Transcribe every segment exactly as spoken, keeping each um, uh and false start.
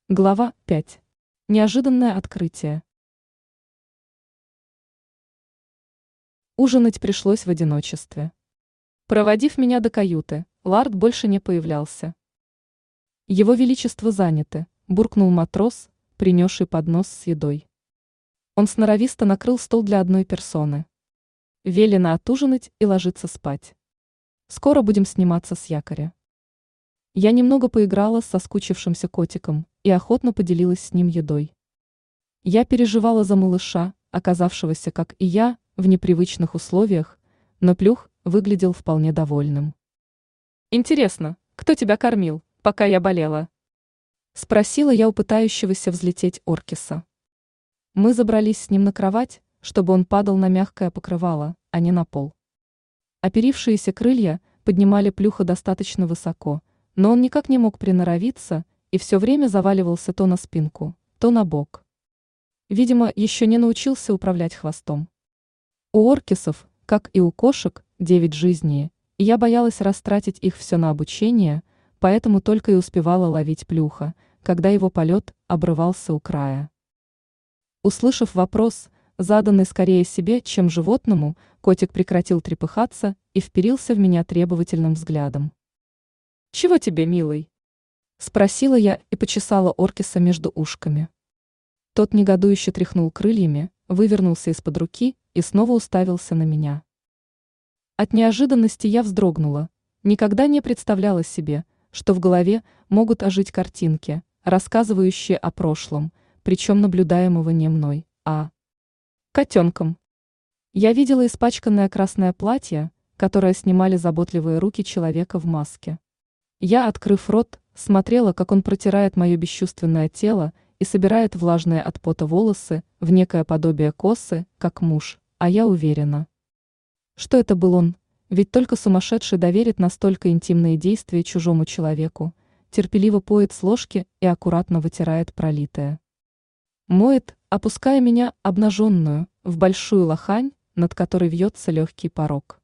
Глава пять. Неожиданное открытие. Ужинать пришлось в одиночестве. Проводив меня до каюты, Лард больше не появлялся. Его величество заняты, буркнул матрос, принесший поднос с едой. Он сноровисто накрыл стол для одной персоны. Велено отужинать и ложиться спать. Скоро будем сниматься с якоря. Я немного поиграла с соскучившимся котиком и охотно поделилась с ним едой. Я переживала за малыша, оказавшегося, как и я, в непривычных условиях, но Плюх выглядел вполне довольным. «Интересно, кто тебя кормил, пока я болела?» – спросила я у пытающегося взлететь Оркиса. Мы забрались с ним на кровать, чтобы он падал на мягкое покрывало, а не на пол. Оперившиеся крылья поднимали Плюха достаточно высоко, но он никак не мог приноровиться и все время заваливался то на спинку, то на бок. Видимо, еще не научился управлять хвостом. У оркисов, как и у кошек, девять жизней, и я боялась растратить их все на обучение, поэтому только и успевала ловить Плюха, когда его полет обрывался у края. Услышав вопрос, заданный скорее себе, чем животному, котик прекратил трепыхаться и вперился в меня требовательным взглядом. «Чего тебе, милый?» – спросила я и почесала Оркиса между ушками. Тот негодующе тряхнул крыльями, вывернулся из-под руки и снова уставился на меня. От неожиданности я вздрогнула, никогда не представляла себе, что в голове могут ожить картинки, рассказывающие о прошлом, причем наблюдаемого не мной, а котенком. Я видела испачканное красное платье, которое снимали заботливые руки человека в маске. Я, открыв рот, смотрела, как он протирает мое бесчувственное тело и собирает влажные от пота волосы в некое подобие косы, как муж, а я уверена, что это был он, ведь только сумасшедший доверит настолько интимные действия чужому человеку, терпеливо поет с ложки и аккуратно вытирает пролитое. Моет, опуская меня, обнаженную, в большую лохань, над которой вьется легкий порог.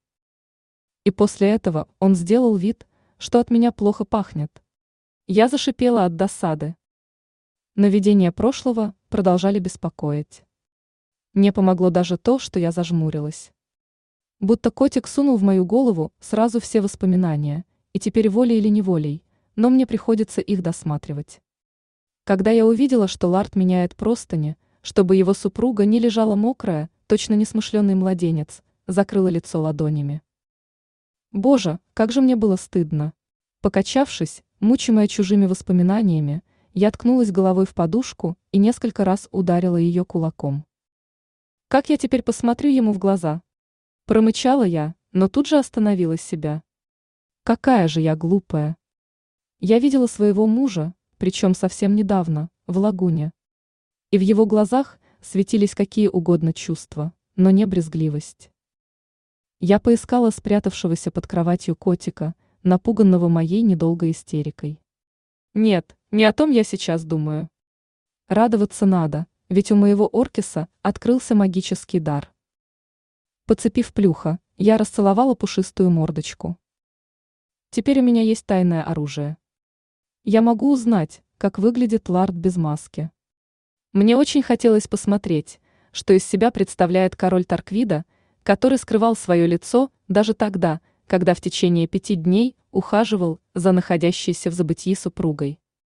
И после этого он сделал вид, что от меня плохо пахнет. Я зашипела от досады. Но видения прошлого продолжали беспокоить. Не помогло даже то, что я зажмурилась. Будто котик сунул в мою голову сразу все воспоминания, и теперь волей или неволей, но мне приходится их досматривать. Когда я увидела, что Лард меняет простыни, чтобы его супруга не лежала мокрая, точно несмышленый младенец, закрыла лицо ладонями. Боже, как же мне было стыдно. Покачавшись, мучимая чужими воспоминаниями, я ткнулась головой в подушку и несколько раз ударила ее кулаком. Как я теперь посмотрю ему в глаза? Промычала я, но тут же остановила себя. Какая же я глупая. Я видела своего мужа, причем совсем недавно, в лагуне. И в его глазах светились какие угодно чувства, но не брезгливость. Я поискала спрятавшегося под кроватью котика, напуганного моей недолгой истерикой. Нет, не о том я сейчас думаю. Радоваться надо, ведь у моего Оркиса открылся магический дар. Подцепив Плюха, я расцеловала пушистую мордочку. Теперь у меня есть тайное оружие. Я могу узнать, как выглядит Лард без маски. Мне очень хотелось посмотреть, что из себя представляет король Тарквида, который скрывал свое лицо даже тогда, когда в течение пяти дней ухаживал за находящейся в забытьи супругой.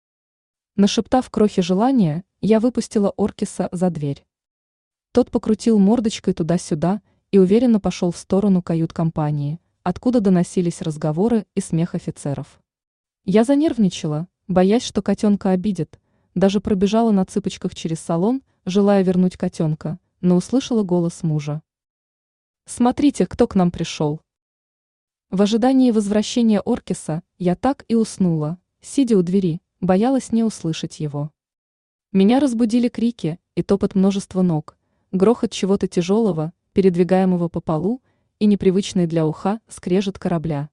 Нашептав крохи желания, я выпустила Оркиса за дверь. Тот покрутил мордочкой туда-сюда и уверенно пошел в сторону кают-компании, откуда доносились разговоры и смех офицеров. Я занервничала, боясь, что котенка обидят, даже пробежала на цыпочках через салон, желая вернуть котенка, но услышала голос мужа. «Смотрите, кто к нам пришел!» В ожидании возвращения Оркиса я так и уснула, сидя у двери, боялась не услышать его. Меня разбудили крики и топот множества ног, грохот чего-то тяжелого, передвигаемого по полу, и непривычный для уха скрежет корабля.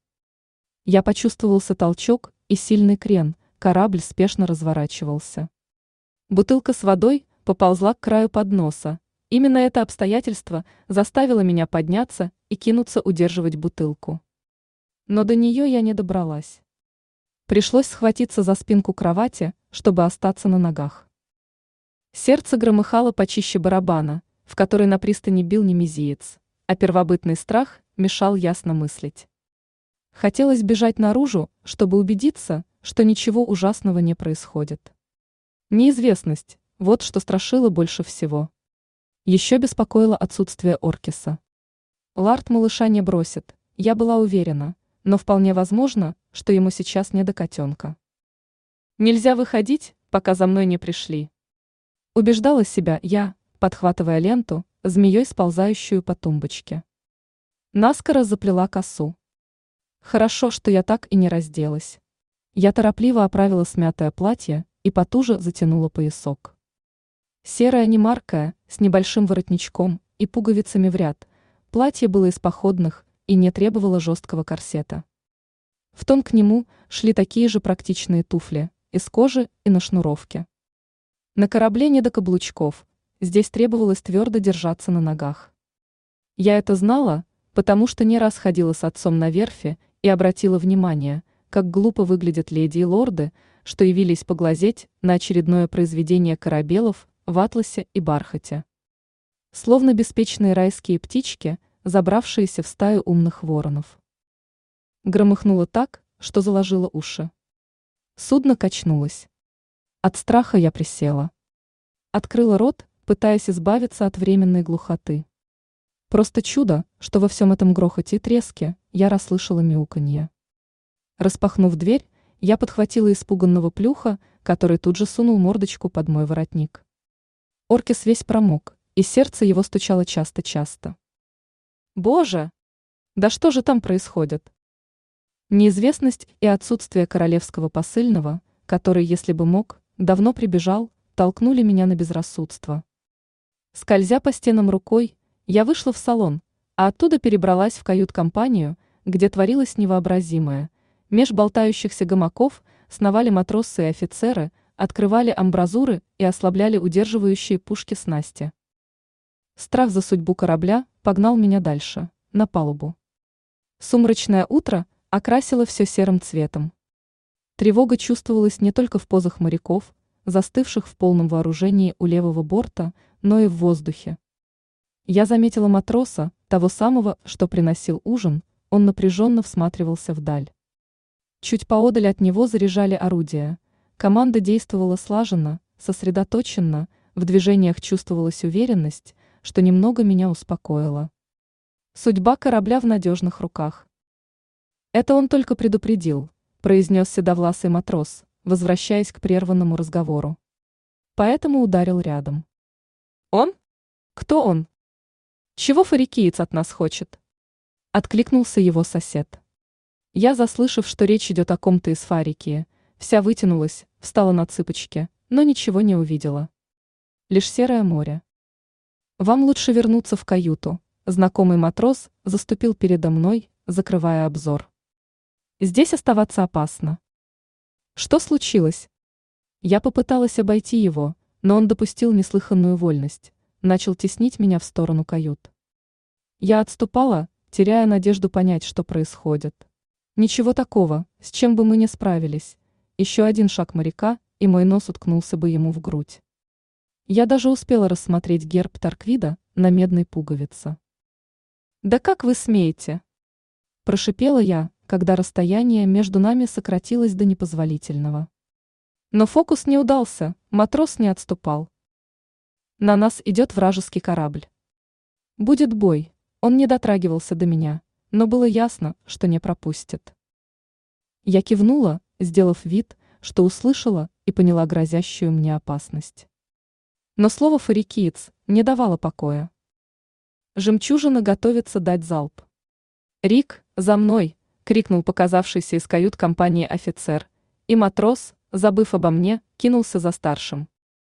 Я почувствовался толчок и сильный крен, корабль спешно разворачивался. Бутылка с водой поползла к краю подноса. Именно это обстоятельство заставило меня подняться и кинуться удерживать бутылку. Но до нее я не добралась. Пришлось схватиться за спинку кровати, чтобы остаться на ногах. Сердце громыхало почище барабана, в который на пристани бил немезиец, а первобытный страх мешал ясно мыслить. Хотелось бежать наружу, чтобы убедиться, что ничего ужасного не происходит. Неизвестность – вот что страшило больше всего. Еще беспокоило отсутствие Оркиса. Лард малыша не бросит, я была уверена, но вполне возможно, что ему сейчас не до котенка. Нельзя выходить, пока за мной не пришли. Убеждала себя я, подхватывая ленту, змеей сползающую по тумбочке. Наскоро заплела косу. Хорошо, что я так и не разделась. Я торопливо оправила смятое платье и потуже затянула поясок. Серое немаркое, с небольшим воротничком и пуговицами в ряд, платье было из походных и не требовало жесткого корсета. В тон к нему шли такие же практичные туфли, из кожи и на шнуровке. На корабле не до каблучков, здесь требовалось твердо держаться на ногах. Я это знала, потому что не раз ходила с отцом на верфи и обратила внимание, как глупо выглядят леди и лорды, что явились поглазеть на очередное произведение корабелов в атласе и бархате. Словно беспечные райские птички, забравшиеся в стаю умных воронов. Громыхнуло так, что заложило уши. Судно качнулось. От страха я присела. Открыла рот, пытаясь избавиться от временной глухоты. Просто чудо, что во всем этом грохоте и треске я расслышала мяуканье. Распахнув дверь, я подхватила испуганного плюха, который тут же сунул мордочку под мой воротник. Оркис весь промок, и сердце его стучало часто-часто. Боже! Да что же там происходит? Неизвестность и отсутствие королевского посыльного, который, если бы мог, давно прибежал, толкнули меня на безрассудство. Скользя по стенам рукой, я вышла в салон, а оттуда перебралась в кают-компанию, где творилось невообразимое. Меж болтающихся гамаков сновали матросы и офицеры, открывали амбразуры и ослабляли удерживающие пушки снасти. Страх за судьбу корабля погнал меня дальше, на палубу. Сумрачное утро окрасило все серым цветом. Тревога чувствовалась не только в позах моряков, застывших в полном вооружении у левого борта, но и в воздухе. Я заметила матроса, того самого, что приносил ужин, он напряженно всматривался вдаль. Чуть поодаль от него заряжали орудия. Команда действовала слаженно, сосредоточенно, в движениях чувствовалась уверенность, что немного меня успокоило. Судьба корабля в надежных руках. Это он только предупредил, произнес седовласый матрос, возвращаясь к прерванному разговору. Поэтому ударил рядом. Он? Кто он? Чего фарикиец от нас хочет? Откликнулся его сосед. Я, заслышав, что речь идет о ком-то из Фарикии, вся вытянулась, встала на цыпочки, но ничего не увидела. Лишь серое море. Вам лучше вернуться в каюту. Знакомый матрос заступил передо мной, закрывая обзор. Здесь оставаться опасно. Что случилось? Я попыталась обойти его, но он допустил неслыханную вольность, начал теснить меня в сторону кают. Я отступала, теряя надежду понять, что происходит. Ничего такого, с чем бы мы не справились. Еще один шаг моряка, и мой нос уткнулся бы ему в грудь. Я даже успела рассмотреть герб Тарквида на медной пуговице. «Да как вы смеете?» Прошипела я, когда расстояние между нами сократилось до непозволительного. Но фокус не удался, матрос не отступал. На нас идет вражеский корабль. Будет бой, он не дотрагивался до меня, но было ясно, что не пропустит. Я кивнула, сделав вид, что услышала и поняла грозящую мне опасность. Но слово «фарикиец» не давало покоя. Жемчужина готовится дать залп. «Рик, за мной!» — крикнул показавшийся из кают-компании офицер, и матрос, забыв обо мне, кинулся за старшим.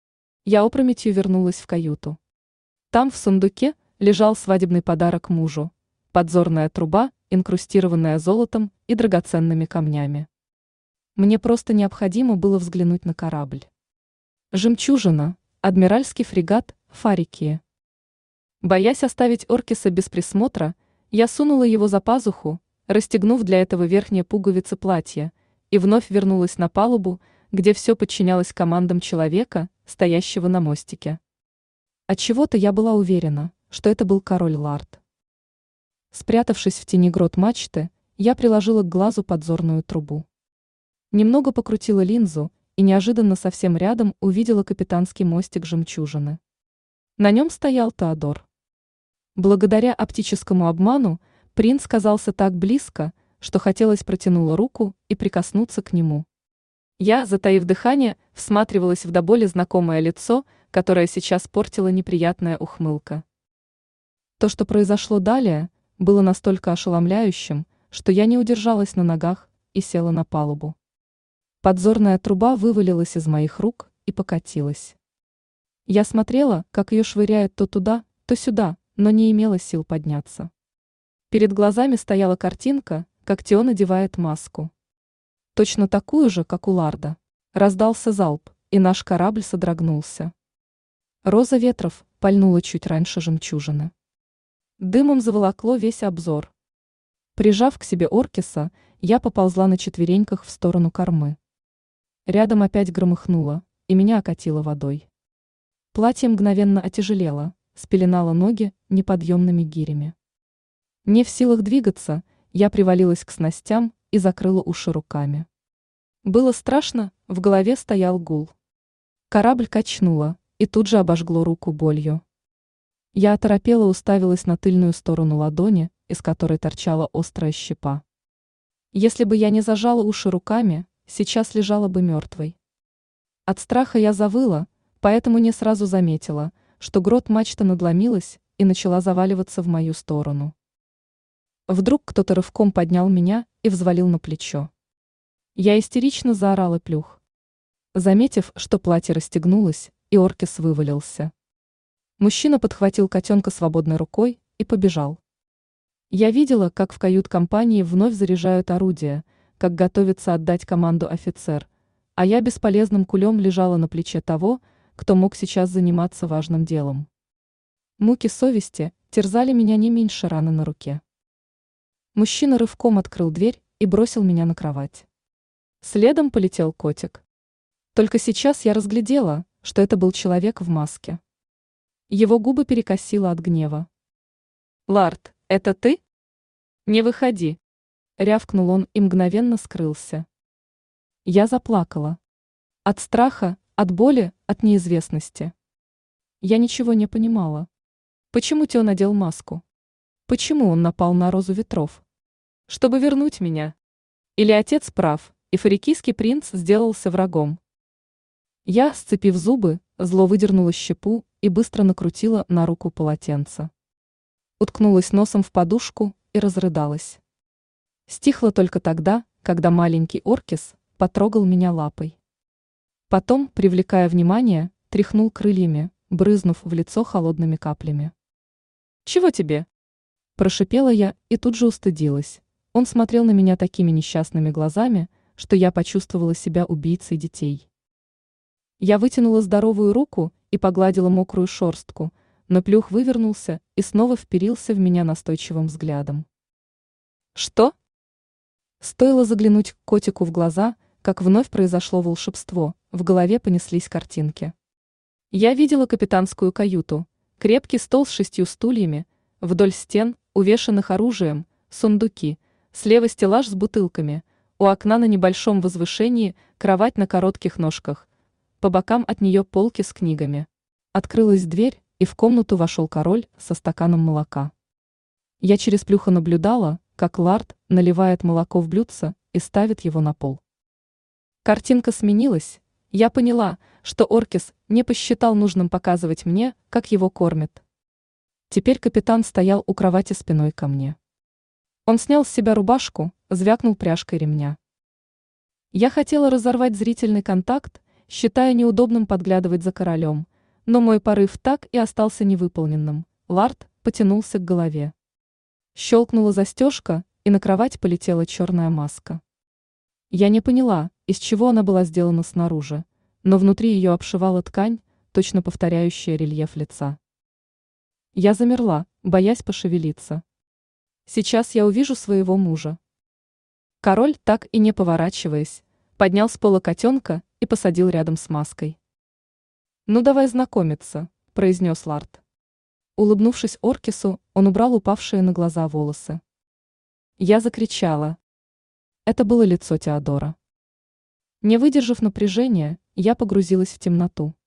Я опрометью вернулась в каюту. Там в сундуке лежал свадебный подарок мужу, подзорная труба, инкрустированная золотом и драгоценными камнями. Мне просто необходимо было взглянуть на корабль. «Жемчужина», адмиральский фрегат «Фарикия». Боясь оставить Оркиса без присмотра, я сунула его за пазуху, расстегнув для этого верхние пуговицы платья, и вновь вернулась на палубу, где все подчинялось командам человека, стоящего на мостике. Отчего-то я была уверена, что это был король Лард. Спрятавшись в тени грот мачты, я приложила к глазу подзорную трубу. Немного покрутила линзу и неожиданно совсем рядом увидела капитанский мостик жемчужины. На нем стоял Теодор. Благодаря оптическому обману принц казался так близко, что хотелось протянула руку и прикоснуться к нему. Я, затаив дыхание, всматривалась в до боли знакомое лицо, которое сейчас портила неприятная ухмылка. То, что произошло далее, было настолько ошеломляющим, что я не удержалась на ногах и села на палубу. Подзорная труба вывалилась из моих рук и покатилась. Я смотрела, как ее швыряет то туда, то сюда, но не имела сил подняться. Перед глазами стояла картинка, как Тео надевает маску. Точно такую же, как у Ларда. Раздался залп, и наш корабль содрогнулся. Роза ветров пальнула чуть раньше жемчужины. Дымом заволокло весь обзор. Прижав к себе Оркиса, я поползла на четвереньках в сторону кормы. Рядом опять громыхнуло, и меня окатило водой. Платье мгновенно отяжелело, спеленало ноги неподъемными гирями. Не в силах двигаться, я привалилась к снастям и закрыла уши руками. Было страшно, в голове стоял гул. Корабль качнуло, и тут же обожгло руку болью. Я оторопела уставилась на тыльную сторону ладони, из которой торчала острая щепа. Если бы я не зажала уши руками, сейчас лежала бы мертвой. От страха я завыла, поэтому не сразу заметила, что грот мачта надломилась и начала заваливаться в мою сторону. Вдруг кто-то рывком поднял меня и взвалил на плечо. Я истерично заорала плюх. Заметив, что платье расстегнулось, и Оркис вывалился. Мужчина подхватил котенка свободной рукой и побежал. Я видела, как в кают-компании вновь заряжают орудия, как готовится отдать команду офицер, а я бесполезным кулем лежала на плече того, кто мог сейчас заниматься важным делом. Муки совести терзали меня не меньше раны на руке. Мужчина рывком открыл дверь и бросил меня на кровать. Следом полетел котик. Только сейчас я разглядела, что это был человек в маске. Его губы перекосило от гнева. «Лард, это ты? Не выходи!» — рявкнул он и мгновенно скрылся. Я заплакала. От страха, от боли, от неизвестности. Я ничего не понимала. Почему Тео надел маску? Почему он напал на Розу ветров? Чтобы вернуть меня? Или отец прав, и фарикийский принц сделался врагом? Я, сцепив зубы, зло выдернула щепу и быстро накрутила на руку полотенце. Уткнулась носом в подушку и разрыдалась. Стихло только тогда, когда маленький Оркис потрогал меня лапой. Потом, привлекая внимание, тряхнул крыльями, брызнув в лицо холодными каплями. «Чего тебе?» – прошипела я и тут же устыдилась. Он смотрел на меня такими несчастными глазами, что я почувствовала себя убийцей детей. Я вытянула здоровую руку и погладила мокрую шерстку, но плюх вывернулся и снова вперился в меня настойчивым взглядом. «Что?» Стоило заглянуть к котику в глаза, как вновь произошло волшебство, в голове понеслись картинки. Я видела капитанскую каюту, крепкий стол с шестью стульями, вдоль стен, увешанных оружием, сундуки, слева стеллаж с бутылками, у окна на небольшом возвышении кровать на коротких ножках, по бокам от нее полки с книгами. Открылась дверь, и в комнату вошел король со стаканом молока. Я через плюхо наблюдала, как Лард наливает молоко в блюдце и ставит его на пол. Картинка сменилась, я поняла, что Оркис не посчитал нужным показывать мне, как его кормят. Теперь капитан стоял у кровати спиной ко мне. Он снял с себя рубашку, звякнул пряжкой ремня. Я хотела разорвать зрительный контакт, считая неудобным подглядывать за королем, но мой порыв так и остался невыполненным. Лард потянулся к голове. Щелкнула застежка, и на кровать полетела черная маска. Я не поняла, из чего она была сделана снаружи, но внутри ее обшивала ткань, точно повторяющая рельеф лица. Я замерла, боясь пошевелиться. Сейчас я увижу своего мужа. Король, так и не поворачиваясь, поднял с пола котенка и посадил рядом с маской. «Ну давай знакомиться», – произнес Лард. Улыбнувшись Оркису, он убрал упавшие на глаза волосы. Я закричала. Это было лицо Теодора. Не выдержав напряжения, я погрузилась в темноту.